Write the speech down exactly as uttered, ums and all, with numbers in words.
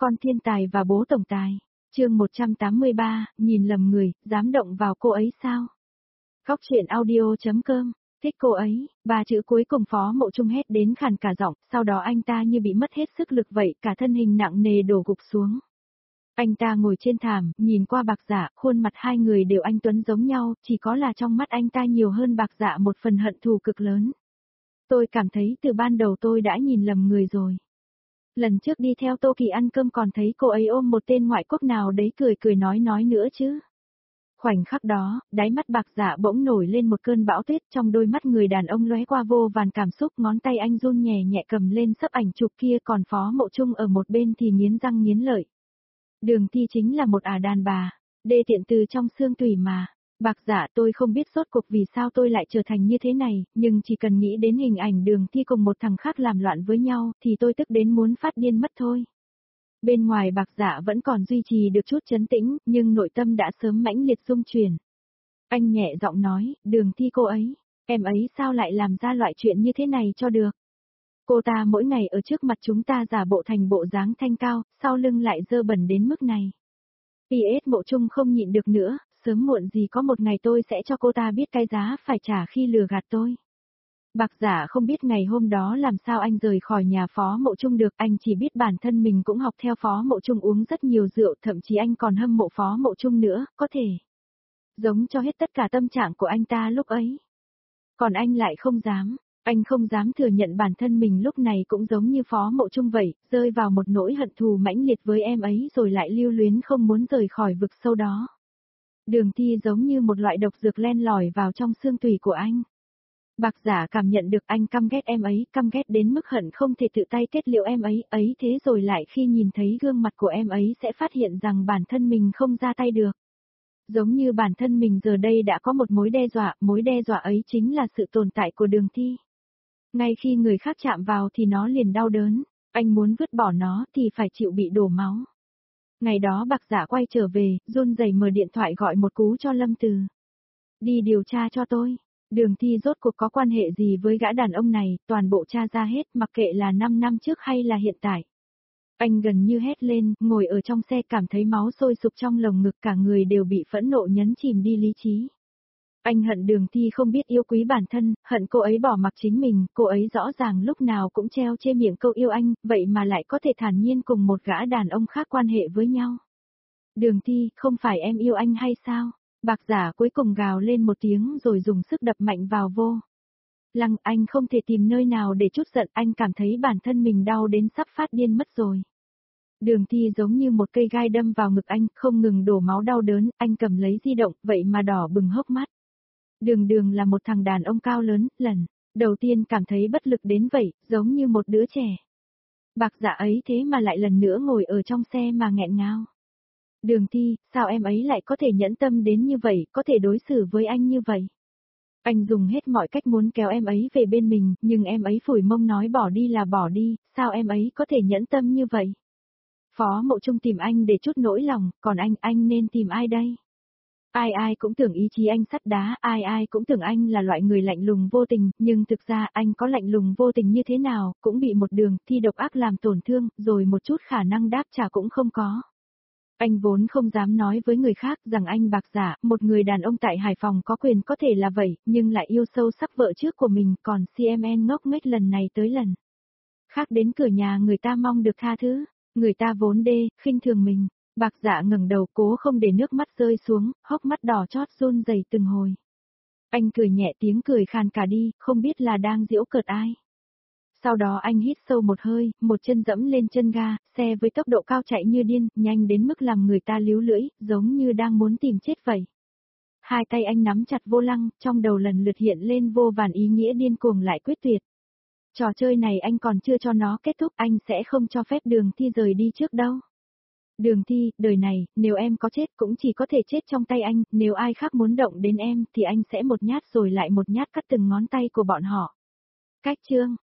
Con thiên tài và bố tổng tài. Chương một trăm tám mươi ba, nhìn lầm người, dám động vào cô ấy sao? Góc truyện audio chấm com. Thích cô ấy, ba chữ cuối cùng Phó Mộ Trung hét đến khàn cả giọng, sau đó anh ta như bị mất hết sức lực vậy, cả thân hình nặng nề đổ gục xuống. Anh ta ngồi trên thảm, nhìn qua Bạc Dạ, khuôn mặt hai người đều anh tuấn giống nhau, chỉ có là trong mắt anh ta nhiều hơn Bạc Dạ một phần hận thù cực lớn. Tôi cảm thấy từ ban đầu tôi đã nhìn lầm người rồi. Lần trước đi theo Tô Kỳ ăn cơm còn thấy cô ấy ôm một tên ngoại quốc nào đấy cười cười nói nói nữa chứ. Khoảnh khắc đó, đáy mắt Bạc Dạ bỗng nổi lên một cơn bão tuyết, trong đôi mắt người đàn ông lóe qua vô vàn cảm xúc, ngón tay anh run nhẹ nhẹ cầm lên sấp ảnh chụp kia, còn Phó Mộ Trung ở một bên thì nghiến răng nghiến lợi. Đường Thi chính là một ả đàn bà, đê tiện từ trong xương tủy mà. Bạc Dạ, tôi không biết rốt cuộc vì sao tôi lại trở thành như thế này, nhưng chỉ cần nghĩ đến hình ảnh Đường Thi cùng một thằng khác làm loạn với nhau, thì tôi tức đến muốn phát điên mất thôi. Bên ngoài Bạc Dạ vẫn còn duy trì được chút trấn tĩnh, nhưng nội tâm đã sớm mãnh liệt rung chuyển. Anh nhẹ giọng nói, Đường Thi cô ấy, em ấy sao lại làm ra loại chuyện như thế này cho được. Cô ta mỗi ngày ở trước mặt chúng ta giả bộ thành bộ dáng thanh cao, sau lưng lại dơ bẩn đến mức này. pê ét Mộ Trung không nhịn được nữa, sớm muộn gì có một ngày tôi sẽ cho cô ta biết cái giá phải trả khi lừa gạt tôi. Bạc Dạ không biết ngày hôm đó làm sao anh rời khỏi nhà Phó Mộ Trung được, anh chỉ biết bản thân mình cũng học theo Phó Mộ Trung uống rất nhiều rượu, thậm chí anh còn hâm mộ Phó Mộ Trung nữa, có thể giống cho hết tất cả tâm trạng của anh ta lúc ấy. Còn anh lại không dám, anh không dám thừa nhận bản thân mình lúc này cũng giống như Phó Mộ Trung vậy, rơi vào một nỗi hận thù mãnh liệt với em ấy rồi lại lưu luyến không muốn rời khỏi vực sâu đó. Đường Thi giống như một loại độc dược len lỏi vào trong xương tủy của anh. Bạc Dạ cảm nhận được anh căm ghét em ấy, căm ghét đến mức hận không thể tự tay kết liễu em ấy, ấy thế rồi lại khi nhìn thấy gương mặt của em ấy sẽ phát hiện rằng bản thân mình không ra tay được. Giống như bản thân mình giờ đây đã có một mối đe dọa, mối đe dọa ấy chính là sự tồn tại của Đường Thi. Ngay khi người khác chạm vào thì nó liền đau đớn, anh muốn vứt bỏ nó thì phải chịu bị đổ máu. Ngày đó Bạc Dạ quay trở về, run rẩy mở điện thoại gọi một cú cho Lâm Từ. Đi điều tra cho tôi. Đường Thi rốt cuộc có quan hệ gì với gã đàn ông này, toàn bộ tra ra hết, mặc kệ là năm năm trước hay là hiện tại. Anh gần như hét lên, ngồi ở trong xe cảm thấy máu sôi sục trong lồng ngực, cả người đều bị phẫn nộ nhấn chìm đi lý trí. Anh hận Đường Thi không biết yêu quý bản thân, hận cô ấy bỏ mặc chính mình, cô ấy rõ ràng lúc nào cũng treo trên miệng câu yêu anh, vậy mà lại có thể thản nhiên cùng một gã đàn ông khác quan hệ với nhau. Đường Thi, không phải em yêu anh hay sao? Bạc Dạ cuối cùng gào lên một tiếng rồi dùng sức đập mạnh vào vô lăng, anh không thể tìm nơi nào để trút giận, anh cảm thấy bản thân mình đau đến sắp phát điên mất rồi. Đường Thi giống như một cây gai đâm vào ngực anh, không ngừng đổ máu đau đớn, anh cầm lấy di động, vậy mà đỏ bừng hốc mắt. Đường Đường là một thằng đàn ông cao lớn, lần đầu tiên cảm thấy bất lực đến vậy, giống như một đứa trẻ. Bạc Dạ ấy thế mà lại lần nữa ngồi ở trong xe mà nghẹn ngào. Đường Thi, sao em ấy lại có thể nhẫn tâm đến như vậy, có thể đối xử với anh như vậy? Anh dùng hết mọi cách muốn kéo em ấy về bên mình, nhưng em ấy phủi mông nói bỏ đi là bỏ đi, sao em ấy có thể nhẫn tâm như vậy? Phó Mộ Trung tìm anh để chút nỗi lòng, còn anh, anh nên tìm ai đây? Ai ai cũng tưởng ý chí anh sắt đá, ai ai cũng tưởng anh là loại người lạnh lùng vô tình, nhưng thực ra anh có lạnh lùng vô tình như thế nào, cũng bị một Đường Thi độc ác làm tổn thương, rồi một chút khả năng đáp trả cũng không có. Anh vốn không dám nói với người khác rằng anh Bạc Dạ, một người đàn ông tại Hải Phòng có quyền có thể là vậy, nhưng lại yêu sâu sắc vợ trước của mình, còn xê em en ngốc nghếch lần này tới lần khác đến cửa nhà người ta mong được tha thứ, người ta vốn đê, khinh thường mình. Bạc Dạ ngẩng đầu cố không để nước mắt rơi xuống, hốc mắt đỏ chót run rẩy từng hồi. Anh cười nhẹ tiếng cười khàn cả đi, không biết là đang giễu cợt ai. Sau đó anh hít sâu một hơi, một chân dẫm lên chân ga, xe với tốc độ cao chạy như điên, nhanh đến mức làm người ta líu lưỡi, giống như đang muốn tìm chết vậy. Hai tay anh nắm chặt vô lăng, trong đầu lần lượt hiện lên vô vàn ý nghĩa điên cuồng lại quyết tuyệt. Trò chơi này anh còn chưa cho nó kết thúc, anh sẽ không cho phép Đường Thi rời đi trước đâu. Đường Thi, đời này, nếu em có chết cũng chỉ có thể chết trong tay anh, nếu ai khác muốn động đến em thì anh sẽ một nhát rồi lại một nhát cắt từng ngón tay của bọn họ. Cách chương.